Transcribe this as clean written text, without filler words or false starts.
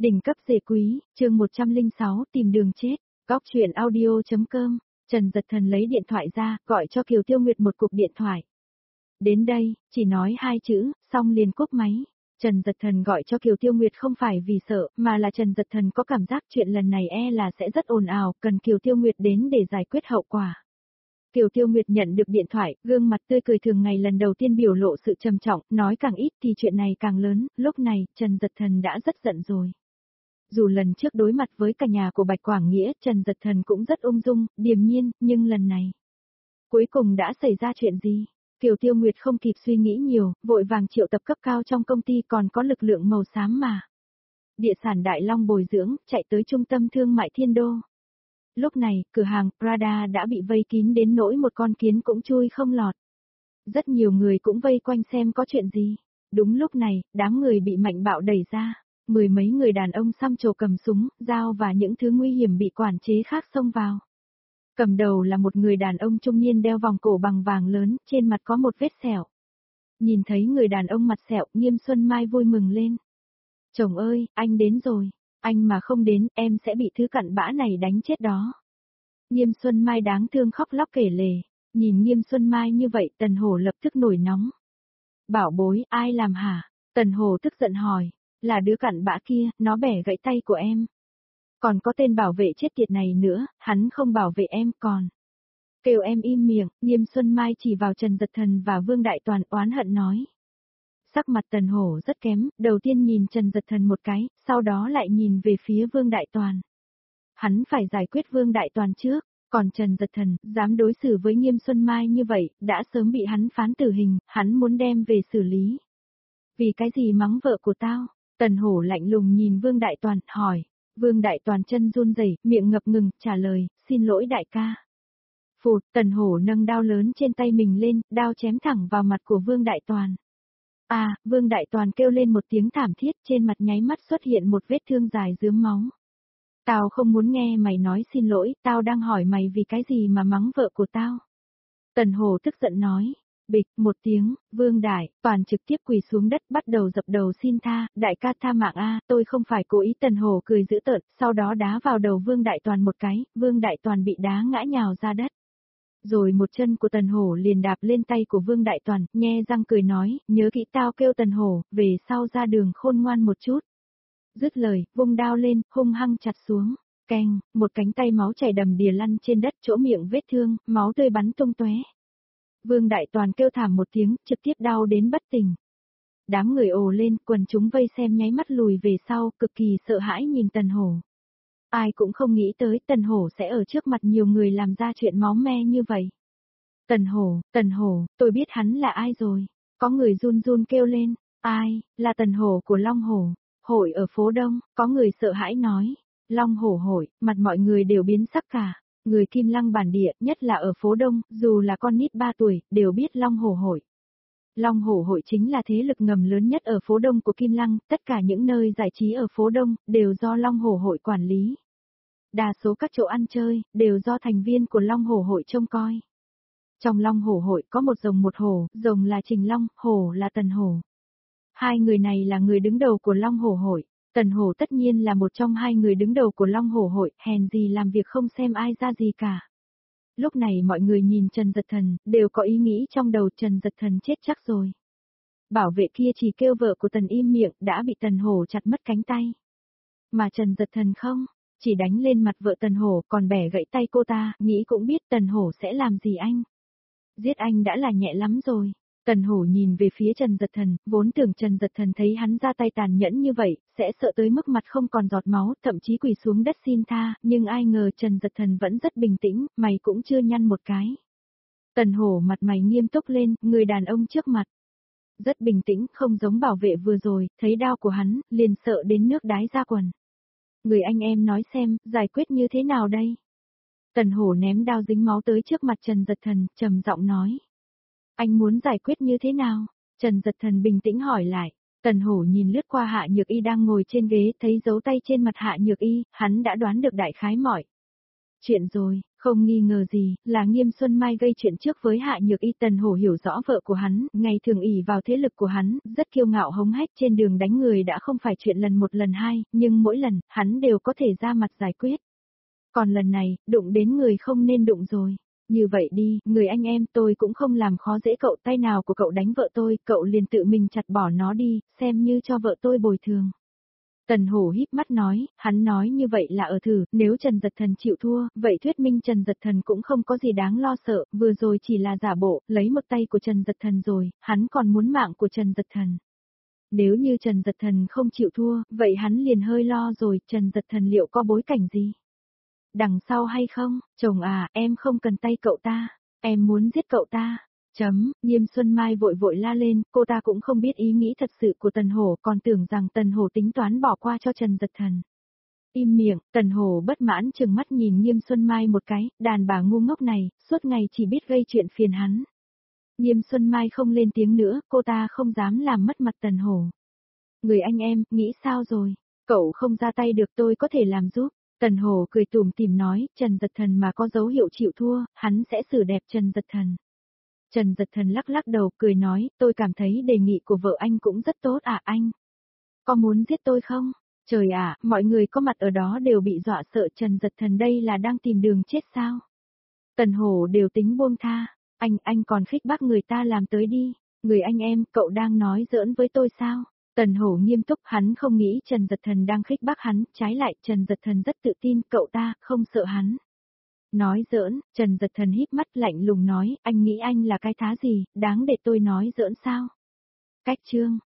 Đỉnh cấp dề quý, chương 106, tìm đường chết, Góc truyện audio.com, Trần Dật Thần lấy điện thoại ra, gọi cho Kiều Tiêu Nguyệt một cuộc điện thoại. Đến đây, chỉ nói 2 chữ, xong liền cúp máy. Trần Dật Thần gọi cho Kiều Tiêu Nguyệt không phải vì sợ, mà là Trần Dật Thần có cảm giác chuyện lần này là sẽ rất ồn ào, cần Kiều Tiêu Nguyệt đến để giải quyết hậu quả. Kiều Tiêu Nguyệt nhận được điện thoại, gương mặt tươi cười thường ngày lần đầu tiên biểu lộ sự trầm trọng, nói càng ít thì chuyện này càng lớn, lúc này, Trần Dật Thần đã rất giận rồi. Dù lần trước đối mặt với cả nhà của Bạch Quảng Nghĩa, Trần Dật Thần cũng rất ung dung, điềm nhiên, nhưng lần này, cuối cùng đã xảy ra chuyện gì? Kiều Tiêu Nguyệt không kịp suy nghĩ nhiều, vội vàng triệu tập cấp cao trong công ty còn có lực lượng màu xám mà. Địa sản Đại Long bồi dưỡng, chạy tới trung tâm thương mại Thiên Đô. Lúc này, cửa hàng Prada đã bị vây kín đến nỗi một con kiến cũng chui không lọt. Rất nhiều người cũng vây quanh xem có chuyện gì. Đúng lúc này, đám người bị Mạnh Bạo đẩy ra. 10 mấy người đàn ông xăm trổ cầm súng, dao và những thứ nguy hiểm bị quản chế khác xông vào. Cầm đầu là một người đàn ông trung niên đeo vòng cổ bằng vàng lớn, trên mặt có một vết sẹo. Nhìn thấy người đàn ông mặt sẹo, Nghiêm Xuân Mai vui mừng lên. Chồng ơi, anh đến rồi, anh mà không đến, em sẽ bị thứ cặn bã này đánh chết đó. Nghiêm Xuân Mai đáng thương khóc lóc kể lể, nhìn Nghiêm Xuân Mai như vậy Tần Hổ lập tức nổi nóng. Bảo bối, ai làm hả? Tần Hổ tức giận hỏi, là đứa cặn bã kia, nó bẻ gãy tay của em. Còn có tên bảo vệ chết tiệt này nữa, hắn không bảo vệ em còn. Kêu em im miệng, Nghiêm Xuân Mai chỉ vào Trần Dật Thần và Vương Đại Toàn oán hận nói. Sắc mặt Tần Hổ rất kém, đầu tiên nhìn Trần Dật Thần một cái, sau đó lại nhìn về phía Vương Đại Toàn. Hắn phải giải quyết Vương Đại Toàn trước, còn Trần Dật Thần, dám đối xử với Nghiêm Xuân Mai như vậy, đã sớm bị hắn phán tử hình, hắn muốn đem về xử lý. Vì cái gì mắng vợ của tao? Tần Hổ lạnh lùng nhìn Vương Đại Toàn, hỏi. Vương Đại Toàn chân run rẩy, miệng ngập ngừng, trả lời, xin lỗi đại ca. Phụt, Tần Hổ nâng đao lớn trên tay mình lên, đao chém thẳng vào mặt của Vương Đại Toàn. Vương Đại Toàn kêu lên một tiếng thảm thiết, trên mặt nháy mắt xuất hiện một vết thương dài rướm máu. Tao không muốn nghe mày nói xin lỗi, tao đang hỏi mày vì cái gì mà mắng vợ của tao. Tần Hổ tức giận nói. Bịch, một tiếng, Vương Đại Toàn trực tiếp quỳ xuống đất bắt đầu dập đầu xin tha, đại ca tha mạng tôi không phải cố ý. Tần Hổ cười dữ tợn, sau đó đá vào đầu Vương Đại Toàn một cái, Vương Đại Toàn bị đá ngã nhào ra đất. Rồi một chân của Tần Hổ liền đạp lên tay của Vương Đại Toàn, nhe răng cười nói, nhớ kỹ tao kêu Tần Hổ, về sau ra đường khôn ngoan một chút. Dứt lời, vung đao lên, hung hăng chặt xuống, keng, một cánh tay máu chảy đầm đìa lăn trên đất chỗ miệng vết thương, máu tươi bắn tung tóe. Vương Đại Toàn kêu thảm một tiếng, trực tiếp đau đến bất tỉnh. Đám người ồ lên, quần chúng vây xem nháy mắt lùi về sau, cực kỳ sợ hãi nhìn Tần Hổ. Ai cũng không nghĩ tới Tần Hổ sẽ ở trước mặt nhiều người làm ra chuyện máu me như vậy. Tần Hổ, tôi biết hắn là ai rồi. Có người run run kêu lên, ai, là Tần Hổ của Long Hổ, hội ở phố Đông, có người sợ hãi nói. Long Hổ hội, mặt mọi người đều biến sắc cả. Người Kim Lăng bản địa, nhất là ở phố Đông, dù là con nít 3 tuổi, đều biết Long Hổ hội. Long Hổ hội chính là thế lực ngầm lớn nhất ở phố Đông của Kim Lăng, tất cả những nơi giải trí ở phố Đông, đều do Long Hổ hội quản lý. Đa số các chỗ ăn chơi, đều do thành viên của Long Hổ hội trông coi. Trong Long Hổ hội có một rồng, rồng là Trình Long, hổ là Tần Hổ. Hai người này là người đứng đầu của Long Hổ hội. Tần Hổ tất nhiên là một trong hai người đứng đầu của Long Hổ hội, hèn gì làm việc không xem ai ra gì cả. Lúc này mọi người nhìn Trần Dật Thần, đều có ý nghĩ trong đầu Trần Dật Thần chết chắc rồi. Bảo vệ kia chỉ kêu vợ của Tần im miệng, đã bị Tần Hổ chặt mất cánh tay. Mà Trần Dật Thần không, chỉ đánh lên mặt vợ Tần Hổ, còn bẻ gãy tay cô ta, nghĩ cũng biết Tần Hổ sẽ làm gì anh. Giết anh đã là nhẹ lắm rồi. Tần Hổ nhìn về phía Trần Dật Thần, vốn tưởng Trần Dật Thần thấy hắn ra tay tàn nhẫn như vậy, sẽ sợ tới mức mặt không còn giọt máu, thậm chí quỳ xuống đất xin tha, nhưng ai ngờ Trần Dật Thần vẫn rất bình tĩnh, mày cũng chưa nhăn một cái. Tần Hổ mặt mày nghiêm túc lên, người đàn ông trước mặt. Rất bình tĩnh, không giống bảo vệ vừa rồi, thấy đao của hắn, liền sợ đến nước đái ra quần. Người anh em nói xem, giải quyết như thế nào đây? Tần Hổ ném đao dính máu tới trước mặt Trần Dật Thần, trầm giọng nói. Anh muốn giải quyết như thế nào? Trần Dật Thần bình tĩnh hỏi lại. Tần Hổ nhìn lướt qua Hạ Nhược Y đang ngồi trên ghế, thấy dấu tay trên mặt Hạ Nhược Y, hắn đã đoán được đại khái mọi chuyện rồi, Không nghi ngờ gì, là Nghiêm Xuân Mai gây chuyện trước với Hạ Nhược Y. Tần Hổ hiểu rõ vợ của hắn, ngày thường ỷ vào thế lực của hắn, rất kiêu ngạo hống hách trên đường đánh người đã không phải chuyện lần một lần hai, nhưng mỗi lần, hắn đều có thể ra mặt giải quyết. Còn lần này, đụng đến người không nên đụng rồi. Như vậy đi, người anh em tôi cũng không làm khó dễ cậu, tay nào của cậu đánh vợ tôi, cậu liền tự mình chặt bỏ nó đi, xem như cho vợ tôi bồi thường. Tần Hổ híp mắt nói, hắn nói như vậy là ở thử, nếu Trần Dật Thần chịu thua, vậy thuyết minh Trần Dật Thần cũng không có gì đáng lo sợ, vừa rồi chỉ là giả bộ, lấy một tay của Trần Dật Thần rồi, hắn còn muốn mạng của Trần Dật Thần. Nếu như Trần Dật Thần không chịu thua, vậy hắn liền hơi lo rồi, Trần Dật Thần liệu có bối cảnh gì? Đằng sau hay không, chồng à, em không cần tay cậu ta, em muốn giết cậu ta. Nghiêm Xuân Mai vội vội la lên, cô ta cũng không biết ý nghĩ thật sự của Tần Hổ, còn tưởng rằng Tần Hổ tính toán bỏ qua cho Trần Dật Thần. Im miệng, Tần Hổ bất mãn trừng mắt nhìn Nghiêm Xuân Mai một cái, đàn bà ngu ngốc này, suốt ngày chỉ biết gây chuyện phiền hắn. Nghiêm Xuân Mai không lên tiếng nữa, cô ta không dám làm mất mặt Tần Hổ. Người anh em, nghĩ sao rồi? Cậu không ra tay được tôi có thể làm giúp. Tần Hổ cười tủm tỉm nói, Trần Dật Thần mà có dấu hiệu chịu thua, hắn sẽ xử đẹp Trần Dật Thần. Trần Dật Thần lắc lắc đầu cười nói, tôi cảm thấy đề nghị của vợ anh cũng rất tốt à anh. Có muốn giết tôi không? Trời ạ, mọi người có mặt ở đó đều bị dọa sợ, Trần Dật Thần đây là đang tìm đường chết sao? Tần Hổ đều tính buông tha, anh còn khích bác người ta làm tới đi, người anh em, cậu đang nói giỡn với tôi sao? Tần Hổ nghiêm túc, hắn không nghĩ Trần Dật Thần đang khích bác hắn, trái lại Trần Dật Thần rất tự tin, cậu ta không sợ hắn. Nói giỡn, Trần Dật Thần híp mắt lạnh lùng nói, anh nghĩ anh là cái thá gì, đáng để tôi nói giỡn sao? Cách chương